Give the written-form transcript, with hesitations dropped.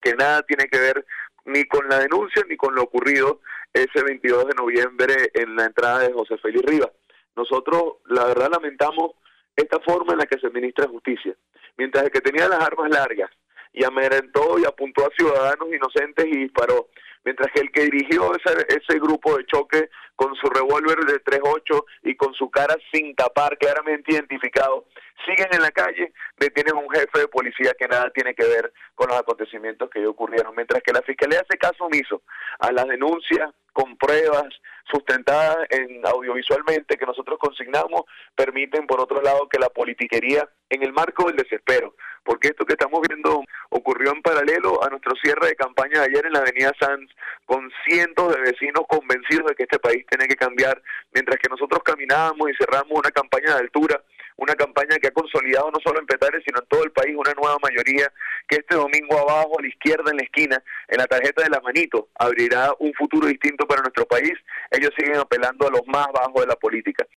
que nada tiene que ver ni con la denuncia ni con lo ocurrido ese 22 de noviembre en la entrada de José Félix Rivas. Nosotros, la verdad, lamentamos esta forma en la que se administra justicia. Mientras el que tenía las armas largas y amedrentó y apuntó a ciudadanos inocentes y disparó, mientras que el que dirigió ese grupo de choque con su revólver de 3.8 y con su cara sin tapar, claramente identificado, siguen en la calle, detienen a un jefe de policía que nada tiene que ver con los acontecimientos que ocurrieron, mientras que la Fiscalía hace caso omiso a las denuncias con pruebas sustentadas en audiovisualmente que nosotros consignamos, permiten por otro lado que la politiquería, en el marco del desespero, porque esto que estamos viendo ocurrió en paralelo a nuestro cierre de campaña de ayer en la avenida Sanz, con cientos de vecinos convencidos de que este país tiene que cambiar, mientras que nosotros caminábamos y cerramos una campaña de altura, una campaña que ha consolidado no solo en Petare, sino en todo el país una nueva mayoría, que este domingo abajo, a la izquierda en la esquina, en la tarjeta de la manito, abrirá un futuro distinto para nuestro país. Ellos siguen apelando a los más bajos de la política.